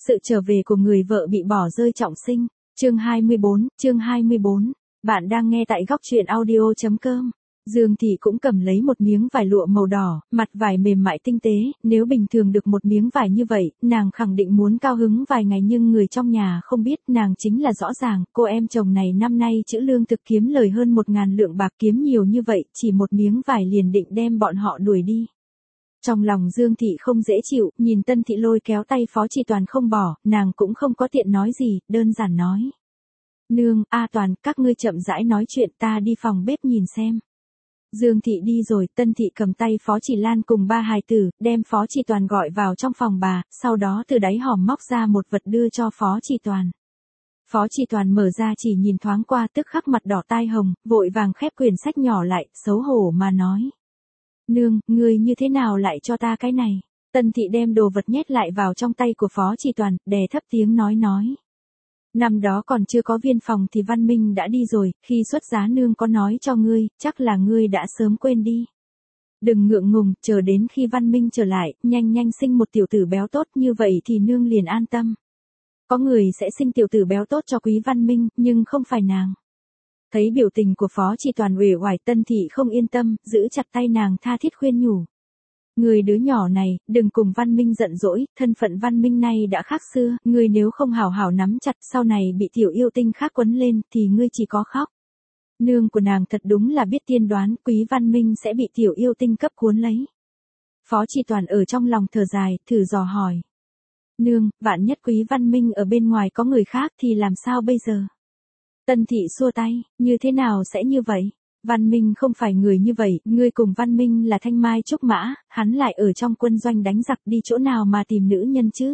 Sự trở về của người vợ bị bỏ rơi trọng sinh. Chương 24. Bạn đang nghe tại góc truyện audio.com. Dương Thị cũng cầm lấy một miếng vải lụa màu đỏ, mặt vải mềm mại tinh tế, nếu bình thường được một miếng vải như vậy, nàng khẳng định muốn cao hứng vài ngày, nhưng người trong nhà không biết, nàng chính là rõ ràng, cô em chồng này năm nay chữ lương thực kiếm lời hơn 1.000 lượng bạc, kiếm nhiều như vậy, chỉ một miếng vải liền định đem bọn họ đuổi đi. Trong lòng Dương Thị không dễ chịu, nhìn Tân Thị lôi kéo tay Phó Chi Toàn không bỏ, nàng cũng không có tiện nói gì, đơn giản nói. Nương, Toàn, các ngươi chậm rãi nói chuyện, ta đi phòng bếp nhìn xem. Dương Thị đi rồi, Tân Thị cầm tay Phó Chỉ Lan cùng ba hài tử, đem Phó Chi Toàn gọi vào trong phòng bà, sau đó từ đáy hòm móc ra một vật đưa cho Phó Chi Toàn. Phó Chi Toàn mở ra chỉ nhìn thoáng qua, tức khắc mặt đỏ tai hồng, vội vàng khép quyển sách nhỏ lại, xấu hổ mà nói. Nương, ngươi như thế nào lại cho ta cái này? Tân Thị đem đồ vật nhét lại vào trong tay của Phó Chi Toàn, đè thấp tiếng nói. Năm đó còn chưa có viên phòng thì Văn Minh đã đi rồi, khi xuất giá nương có nói cho ngươi, chắc là ngươi đã sớm quên đi. Đừng ngượng ngùng, chờ đến khi Văn Minh trở lại, nhanh sinh một tiểu tử béo tốt, như vậy thì nương liền an tâm. Có người sẽ sinh tiểu tử béo tốt cho Quý Văn Minh, nhưng không phải nàng. Thấy biểu tình của Phó Chi Toàn uể oải, Tân Thị không yên tâm, giữ chặt tay nàng tha thiết khuyên nhủ. Người đứa nhỏ này, đừng cùng Văn Minh giận dỗi, thân phận Văn Minh này đã khác xưa, người nếu không hảo hảo nắm chặt, sau này bị tiểu yêu tinh khác quấn lên, thì ngươi chỉ có khóc. Nương của nàng thật đúng là biết tiên đoán, Quý Văn Minh sẽ bị tiểu yêu tinh cấp cuốn lấy. Phó Chi Toàn ở trong lòng thở dài, thử dò hỏi. Nương, vạn nhất Quý Văn Minh ở bên ngoài có người khác thì làm sao bây giờ? Tân Thị xua tay, như thế nào sẽ như vậy? Văn Minh không phải người như vậy, ngươi cùng Văn Minh là thanh mai trúc mã, hắn lại ở trong quân doanh đánh giặc, đi chỗ nào mà tìm nữ nhân chứ?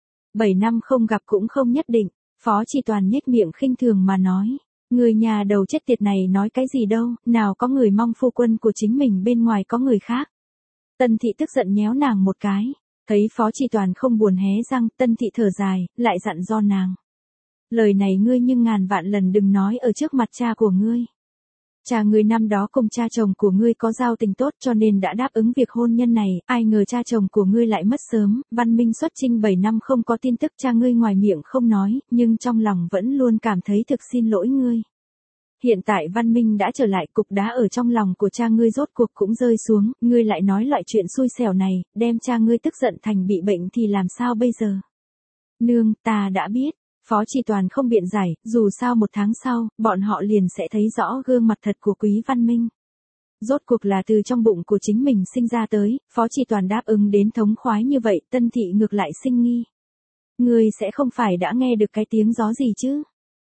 7 năm không gặp cũng không nhất định. Phó Chi Toàn nhếch miệng khinh thường mà nói. Người nhà đầu chết tiệt này nói cái gì đâu, nào có người mong phu quân của chính mình bên ngoài có người khác. Tân Thị tức giận nhéo nàng một cái, thấy Phó Chi Toàn không buồn hé răng, Tân Thị thở dài, lại dặn do nàng. Lời này ngươi nhưng ngàn vạn lần đừng nói ở trước mặt cha của ngươi. Cha ngươi năm đó cùng cha chồng của ngươi có giao tình tốt cho nên đã đáp ứng việc hôn nhân này, ai ngờ cha chồng của ngươi lại mất sớm, Văn Minh xuất chinh 7 năm không có tin tức, cha ngươi ngoài miệng không nói, nhưng trong lòng vẫn luôn cảm thấy thực xin lỗi ngươi. Hiện tại Văn Minh đã trở lại, cục đá ở trong lòng của cha ngươi rốt cuộc cũng rơi xuống, ngươi lại nói loại chuyện xui xẻo này, đem cha ngươi tức giận thành bị bệnh thì làm sao bây giờ? Nương, ta đã biết. Phó Chi Toàn không biện giải, dù sao 1 tháng sau, bọn họ liền sẽ thấy rõ gương mặt thật của Quý Văn Minh. Rốt cuộc là từ trong bụng của chính mình sinh ra tới, Phó Chi Toàn đáp ứng đến thống khoái như vậy, Tân Thị ngược lại sinh nghi. Ngươi sẽ không phải đã nghe được cái tiếng gió gì chứ?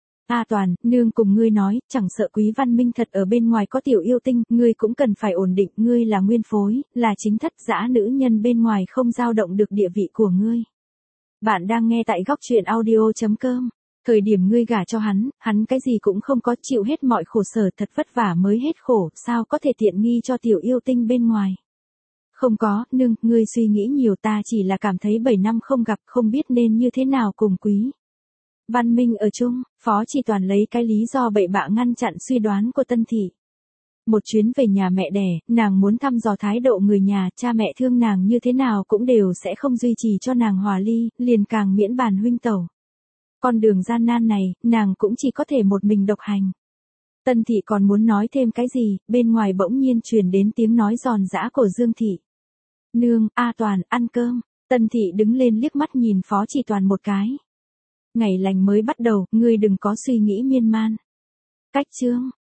Toàn, nương cùng ngươi nói, chẳng sợ Quý Văn Minh thật ở bên ngoài có tiểu yêu tinh, ngươi cũng cần phải ổn định, ngươi là nguyên phối, là chính thất, dã nữ nhân bên ngoài không dao động được địa vị của ngươi. Bạn đang nghe tại góc truyện audio.com. Thời điểm ngươi gả cho hắn cái gì cũng không có, chịu hết mọi khổ sở, thật vất vả mới hết khổ, sao có thể tiện nghi cho tiểu yêu tinh bên ngoài. Không có, nương, ngươi suy nghĩ nhiều, ta chỉ là cảm thấy 7 năm không gặp, không biết nên như thế nào cùng Quý Văn Minh ở chung. Phó Chi Toàn lấy cái lý do bậy bạ ngăn chặn suy đoán của Tân Thị. Một chuyến về nhà mẹ đẻ, nàng muốn thăm dò thái độ người nhà, cha mẹ thương nàng như thế nào cũng đều sẽ không duy trì cho nàng hòa ly, liền càng miễn bàn huynh tẩu. Con đường gian nan này, nàng cũng chỉ có thể một mình độc hành. Tân Thị còn muốn nói thêm cái gì, bên ngoài bỗng nhiên truyền đến tiếng nói giòn giã của Dương Thị. Nương, Toàn, ăn cơm. Tân Thị đứng lên liếc mắt nhìn Phó Chi Toàn một cái. Ngày lành mới bắt đầu, ngươi đừng có suy nghĩ miên man. Cách chương.